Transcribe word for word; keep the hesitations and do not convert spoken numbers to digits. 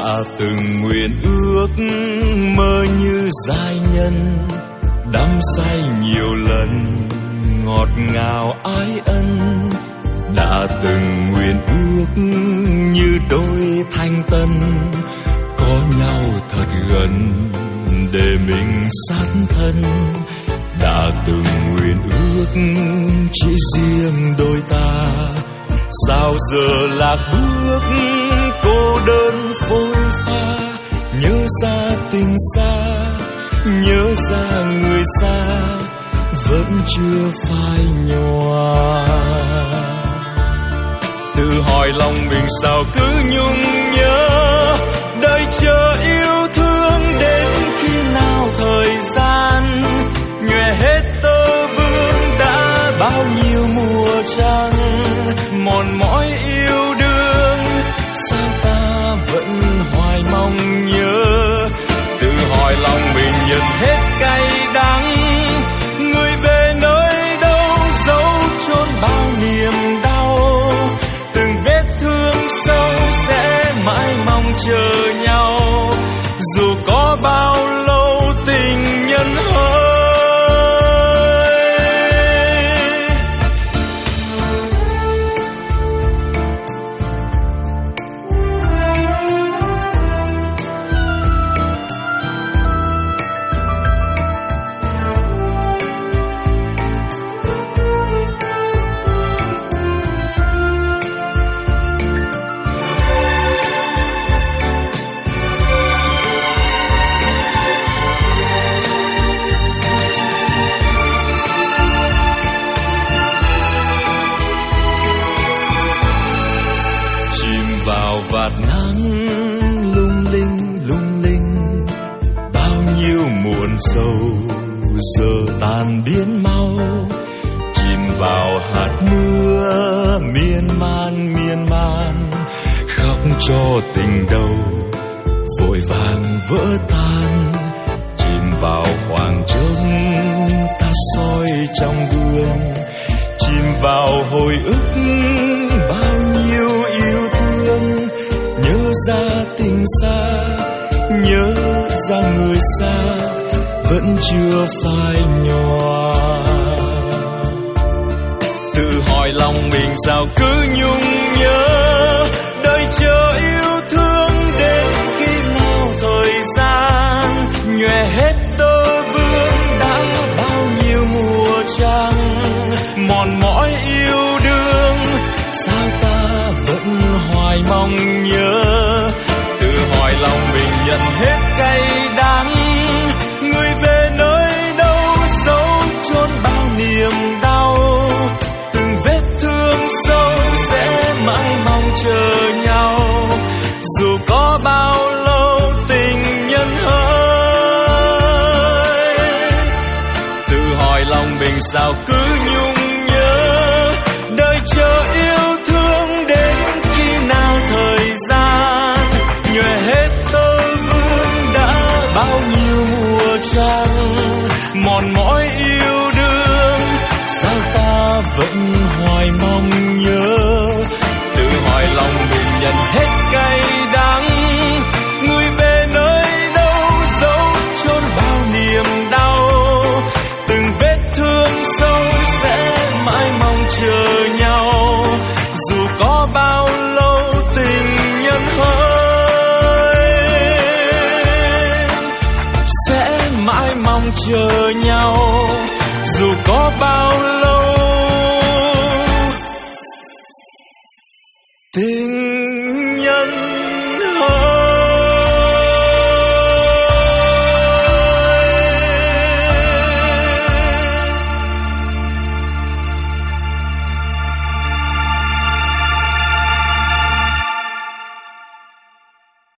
đã từng nguyện ước mơ như giai nhân, đắm say nhiều lần ngọt ngào ái ân. Đã từng nguyện ước như đôi thanh tân, có nhau thật gần để mình sát thân. Đã từng nguyện ước chỉ riêng đôi ta, sao giờ lạc bước cô đơn phôi pha. Nhớ ra tình xa, nhớ ra người xa, vẫn chưa phai nhòa. Tự hỏi lòng mình sao cứ nhung nhớ, đợi chờ yêu thương đến khi nào thời gian nhòe hết tơ vương. Đã bao nhiêu mùa trăng mòn mỏi yêu đương, sao ta vẫn hoài mong nhớ. Tự hỏi lòng mình nhận hết cay đắng, người về nơi đâu giấu chôn bao niềm đau. Từng vết thương sâu sẽ mãi mong chờ nhau, dù có bao lâu tình nhân hỡi. Vào vạt nắng lung linh lung linh, bao nhiêu muộn sầu giờ tan biến mau. Chìm vào hạt mưa miên man miên man, khóc cho tình đầu vội vàng vỡ tan. Chìm vào khoảng trống ta soi trong gương, chìm vào hồi ức bao nhiêu yêu thương. Nhớ ra tình xa, nhớ ra người xa, vẫn chưa phai nhòa. Tự hỏi lòng mình sao cứ nhung nhớ, đợi chờ yêu thương đến khi nào thời gian nhòe hết tơ vương. Đã bao nhiêu mùa trăng mòn mỏi yêu đương, sao ta vẫn hoài mong nhớ. Tự hỏi lòng mình nhận hết cay đắng, người về nơi đâu giấu chôn bao niềm đau. Từng vết thương sâu sẽ mãi mong chờ nhau, dù có bao lâu tình nhân hỡi. Tự hỏi lòng mình sao cứ nhung nhớ, đợi chờ yêu thương đến khi nào thời gian nhòe hết tơ vương. Đã bao nhiêu mùa trăng mòn mỏi yêu đương, sao ta vẫn hoài mong nhớ. Tự hỏi lòng mình nhận hết cay đắng, người về nơi đâu giấu chôn bao niềm đau. Từng vết thương sâu sẽ mãi mong chờ nhau, dù có bao lâu tình nhân hỡi. Sẽ mãi mong chờ nhau, dù có bao lâu tình